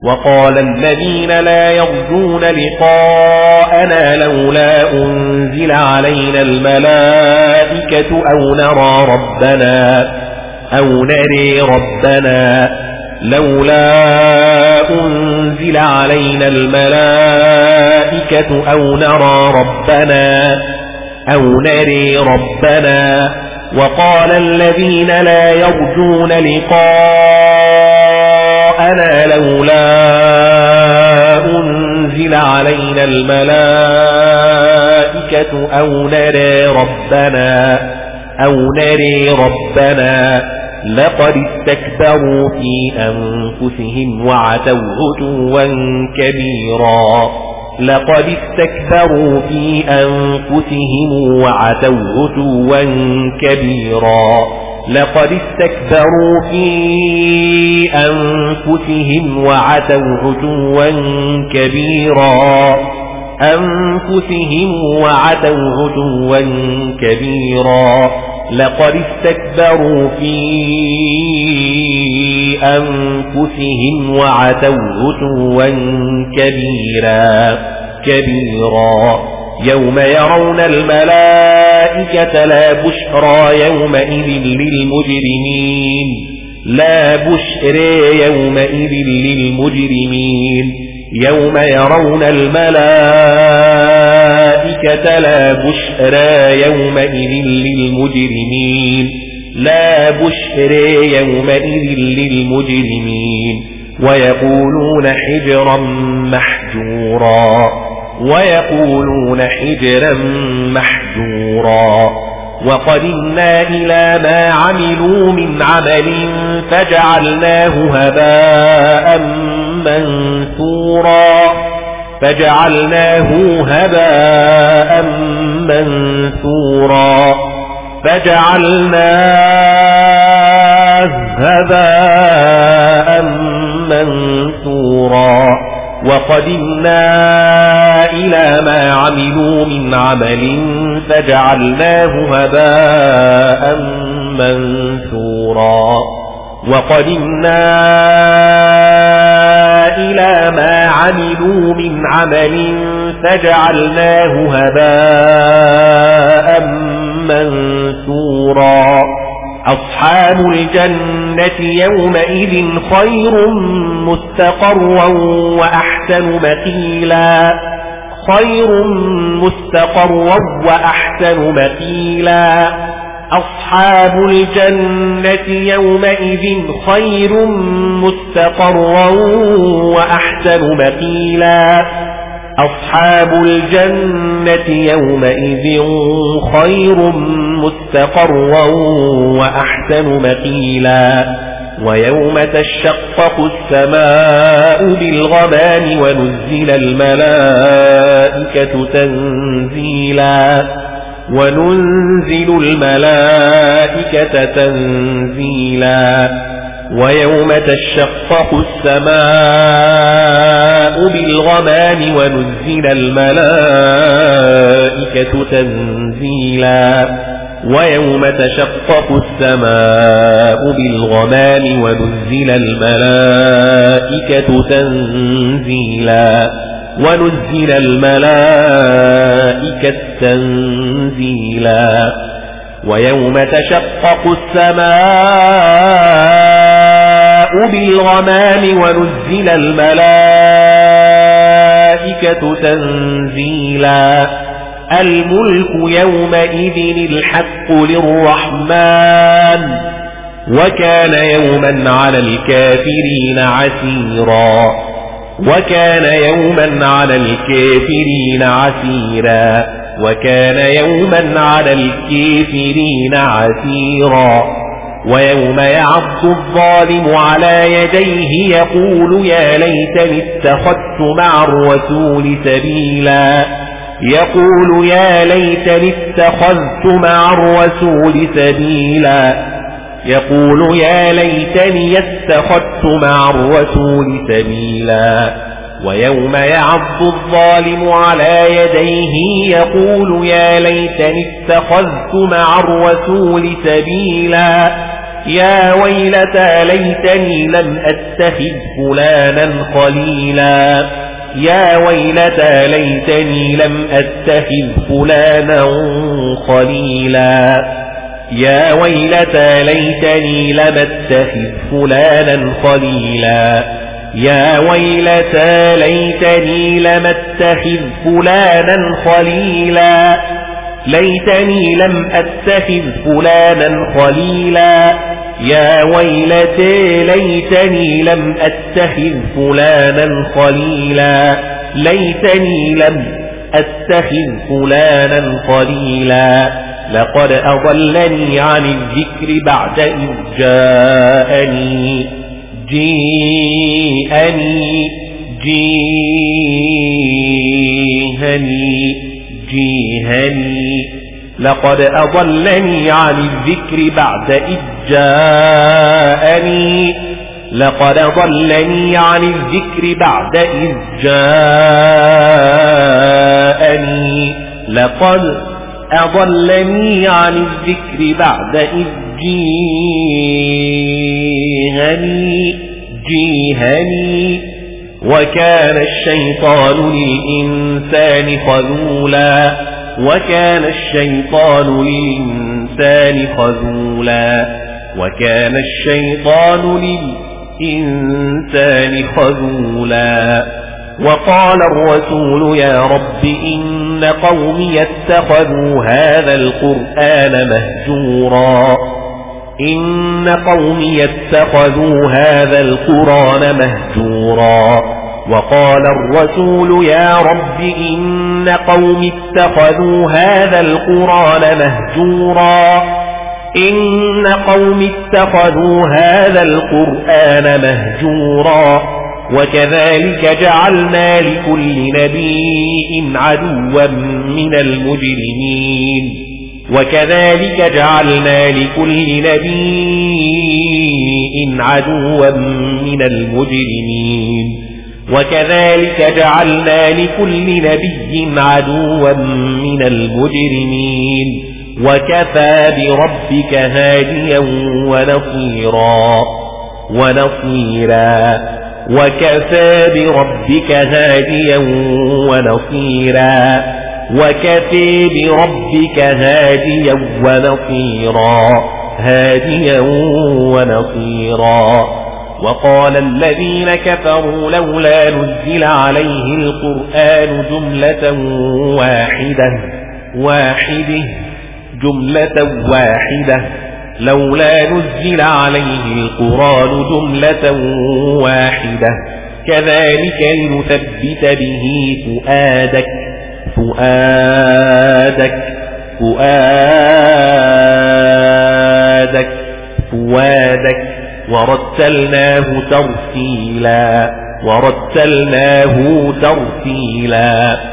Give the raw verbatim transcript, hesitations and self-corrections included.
وقال الذين لا يرجون لقاءنا لولا أنزل علينا الملائكة أو نرى ربنا أو نري ربنا لولا أنزل علينا الملائكة أو نرى ربنا أو نري ربنا. وقال الذين لا يرجون لقاءنا لولا أنزل علينا الملائكة أو نرى ربنا أو نري ربنا لقد استكبروا في أنفسهم وعتوا عتوا كبيرا لقد استكبروا في أنفسهم وعتوا عتوا كبيرا لقد استكبروا في أنفسهم وعتوا عتوا كبيرا أنفسهم وعتوا عتوا كبيرا لقد استكبروا في أنفسهم وعتوا عتوا كبيرا كبيرا يوم يرون الملائكة لا بشرى يومئذ للمجرمين لا بشرى يومئذ للمجرمين يوم يرون الملائكة لا بشرى يومئذ للمجرمين لا بشرى يومئذ للمجرمين ويقولون حجرا محجورا ويقولون حجرا محجورا وقدمنا إلى ما عملوا من عمل فجعلناه هباء منثورا فجعلناه هباء منثورا فجعلناه هباء منثورا وقدمنا إلى ما عملوا من عمل فجعلناه هباء منثورا وقدمنا إلى ما عملوا من عمل فجعلناه هباء منثورا أصحاب الجنة يومئذ خير مستقرا وأحسن مقيلا خير مستقرا وأحسن مقيلا أصحاب الجنة يومئذ خير مستقرا وأحسن مقيلا أصحاب الجنة يومئذ خير مستقرا وأحسن مقيلا ويوم تشقق السماء بالغمام ونزل الملائكة تنزيلا وننزل الملائكة تنزيلا ويوم تشقق السماء بالغمام ونزل الملائكة تنزيلا ويوم تشقق السماء بالغمام ونزل الملائكة تنزيلا ونزل الملائكة تنزيلا ويوم تشقق السماء بالغمام ونزل الملائكة تنزيلا الملك يومئذ الحق للرحمن وكان يوما على الكافرين عسيرا وكان يوما على الكافرين عسيرا وكان يوما على الكافرين عسيرا ويوم يعض الظالم على يديه يقول يا ليتني اتخذت مع الرسول سبيلا يقول يا ليتني اتخذت مع الرسول سبيلا يقول يا ليتني اتخذت مع الرسول سبيلا ويوم يعض الظالم على يديه يقول يا ليتني اتخذت مع الرسول سبيلا يا ويلتى ليتني لم أتخذ فلانا خليلا يا ويلتى ليتني لم أتخذ فلانا خليلا يا ويلتى ليتني لم أتخذ فلانا خليلا يا ويلتى ليتني لم أتخذ فلانا خليلا ليتني لم أتخذ فلانا خليلا يا ويلتى ليتني لم أتخذ فلانا خليلا ليتني لم أتخذ فلانا خليلا لقد أضلني عن الذكر بعد إذ جاءني جيءني جيهني جيهني لقد أضلني عن الذكر بعد إذ جاءني لقد ضلني عن الذكر بعد إذ جاءني لقد أضلني عن الذكر بعد إذ جيهني جيهني وكان الشيطان للإنسان خذولا وكان الشيطان للإنسان خذولا وكان الشيطان للإنسان خذولا وقال الرسول يا رب إن قومي اتخذوا هذا القرآن مهجورا إن قومي اتخذوا هذا القرآن مهجورا وقال الرسول يا رب إن قومي اتخذوا هذا القرآن مهجورا إن قومي اتخذوا هذا القرآن مهجورا وكذلك جعلنا لكل نبي عدوا من المجرمين وكذلك جعلنا لكل نبي عدوا من المجرمين وكذلك جعلنا لكل نبي عدوا من المجرمين وكفى بربك هاديا ونصيرا ونصيرا وكفى بربك هاديا ونصيرا وكفى بربك هاديا ونصيرا هاديا ونصيرا وقال الذين كفروا لولا نزل عليه القرآن جملة واحدة واحدة جملة واحدة لولا نزل عليه القرآن جملة واحدة كذلك لنثبت به فؤادك فؤادك فؤادك فؤادك ورتلناه ترتيلا ورتلناه ترتيلا